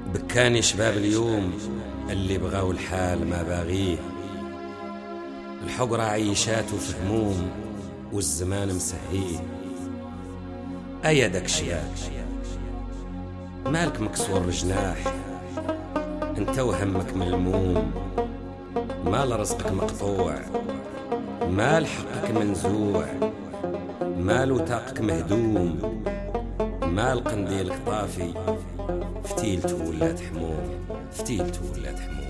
بكاني شباب اليوم اللي بغاو الحال ما باغيه، الحقرة عيشات وفهموم والزمان مسهيه. أيا داك الشباب مالك مكسور الجناح، انت وهمك ملموم، مال رزقك مقطوع، مال حقك منزوع، مال وثاقك مهدوم، مال قنديلك طافي، فتيلته ولات حموم، فتيلته ولات حموم.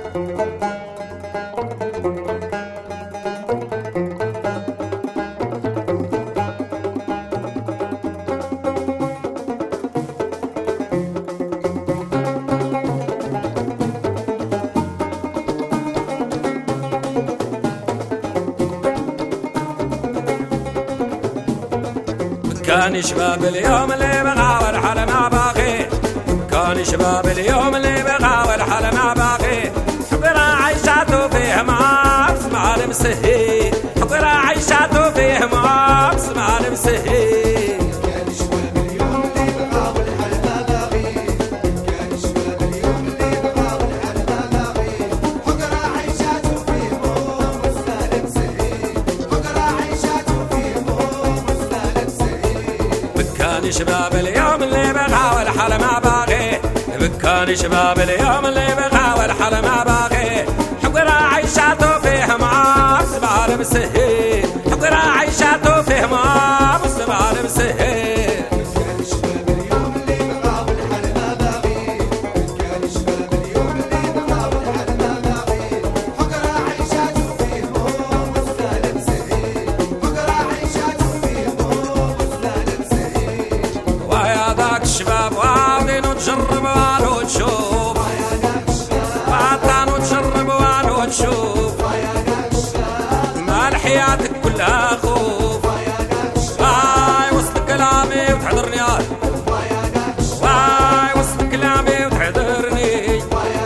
كان شباب اليوم اللي بغى والحل ما باغي، كان شباب اليوم اللي بغى والحل ما باغي، حقرا عيشاتو فيه ما اسمع المسهي، حقرا عيشاتو فيه ما اسمع المسهي. كان شباب اليوم اللي بغى والحل ما باغي، كان شباب اليوم اللي بغى والحل ما باغي، حقرا عيشاتو فيه ما اسمع المسهي، حقرا عيشاتو فيه ما اسمع المسهي. كان شباب اليوم اللي بغى والحل ما باغي، كان شباب اليوم اللي بغى والحل ما باغي، حقرا عيشاتو فيه ما اسمع المسهي، حقرا عيشاتو فيه ما اسمع المسهي. كان شباب اليوم اللي بغى والحل ما باغي، كان شباب اليوم اللي بغى والحل ما باغي، حقرا عيشاتو فيه ما اسمع المسهي، حقرا عيشاتو فيه ما اسمع المسهي. ويا ذاك الشباب واعدين وتجرب وانو تشوف، وعطان وتجرب وانو تشوف، مال حياتك كلها خوف، واي وسط كلامي وتحضرني، واي وسط كلامي وتحضرني،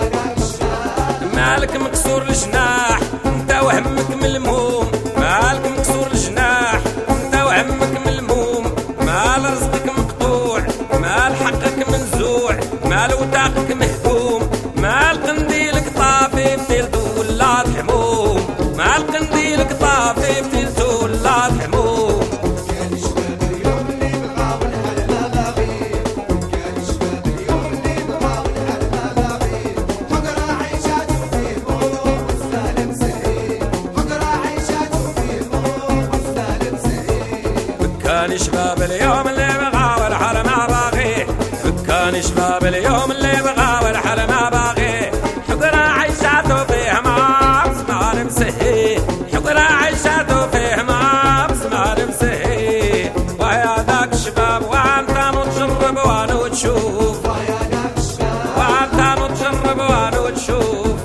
مالك مكسور الجناح انت وهمك ملموم، مالك مكسور الجناح انت وهمك ملموم، مال رزقك مقطوع، مال حقك منزوع، مال وثاقك مهدوم، مال قنديلك طافي فتيلتو ولات حموم، مال قنديلك طافي فتيلتو ولات حموم. كان شباب اليوم اللي بغى والحل ما باغي، كان شباب اليوم اللي بغى والحل ما باغي، حقرا عيشاتو فيه ما اسمع المسهي، حقرا عيشاتو فيه ما اسمع المسهي. كان شباب اليوم اللي بغى والحل ما باغي، كان شباب اليوم اللي بغى والحل ما باغي، حقرا عيشاتو فيه ما اسمع المسهي، حقرا عيشاتو فيه ما اسمع المسهي. ويا ذاك الشباب وانت متجرب وانو تشوف، وانت متجرب وانو تشوف،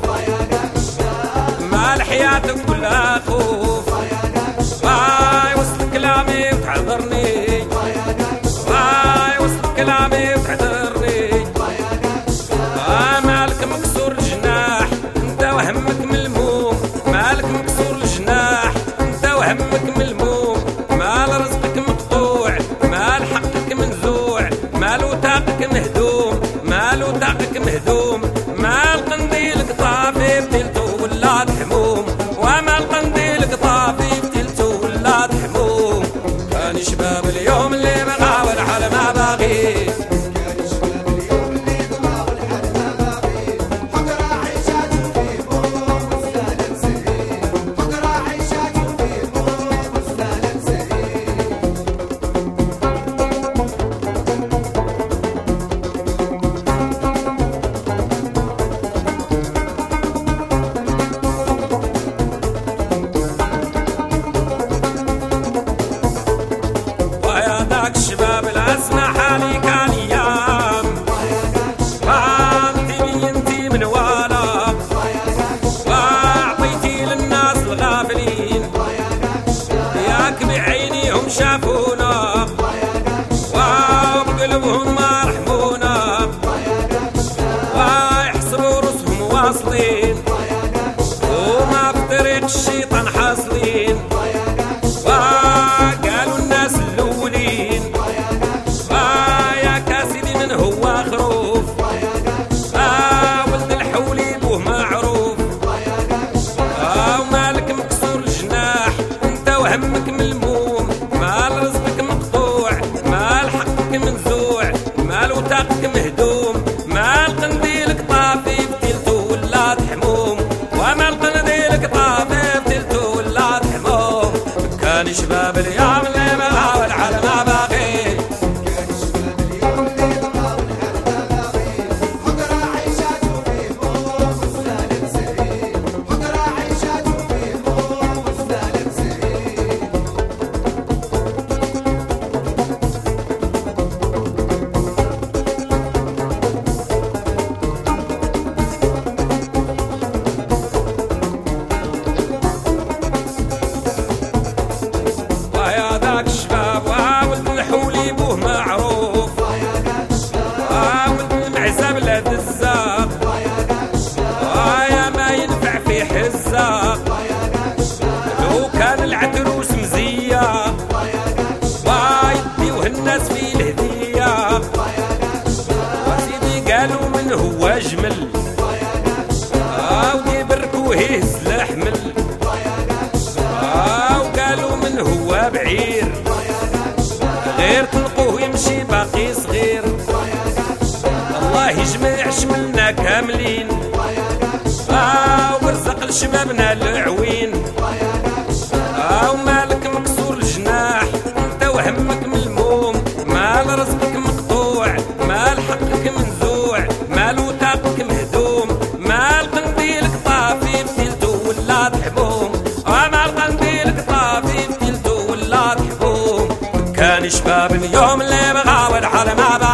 مال حياتك كلها خوف، واي وسط كلامي وتحضرني، واي وسط كلامي وتحضرني، مالك مكسور الجناح انت وهمك ملموم، مالك مكسور الجناح انت وهمك ملموم، مال رزقك مقطوع، مال حقك منزوع، مال وثاقك مهدوم، مال وثاقك مهدوم، مال قنديلك طافي فتيلتو ولات حموم، ومال قنديلك طافي فتيلتو ولات حموم. كان شباب اليوم اللي بغى والحل ما باغي، كان شباب اليوم اللي بغى والحل ما باغي، حقرا عيشاتو فيه ما اسمع المسهي، حقرا عيشاتو فيه ما اسمع المسهي. يجمع شملنا كاملين ورزق لشبابنا العوين ومالك مكسور الجناح انت وهمك ملموم مال رزقك مقطوع مال حقك منزوع مال وثاقك مهدوم مال قنديلك طافي بتيلتو ولا تحبوم مال قنديلك طافي بتيلتو ولا تحبوم كان شباب اليوم اللي بغاود على ما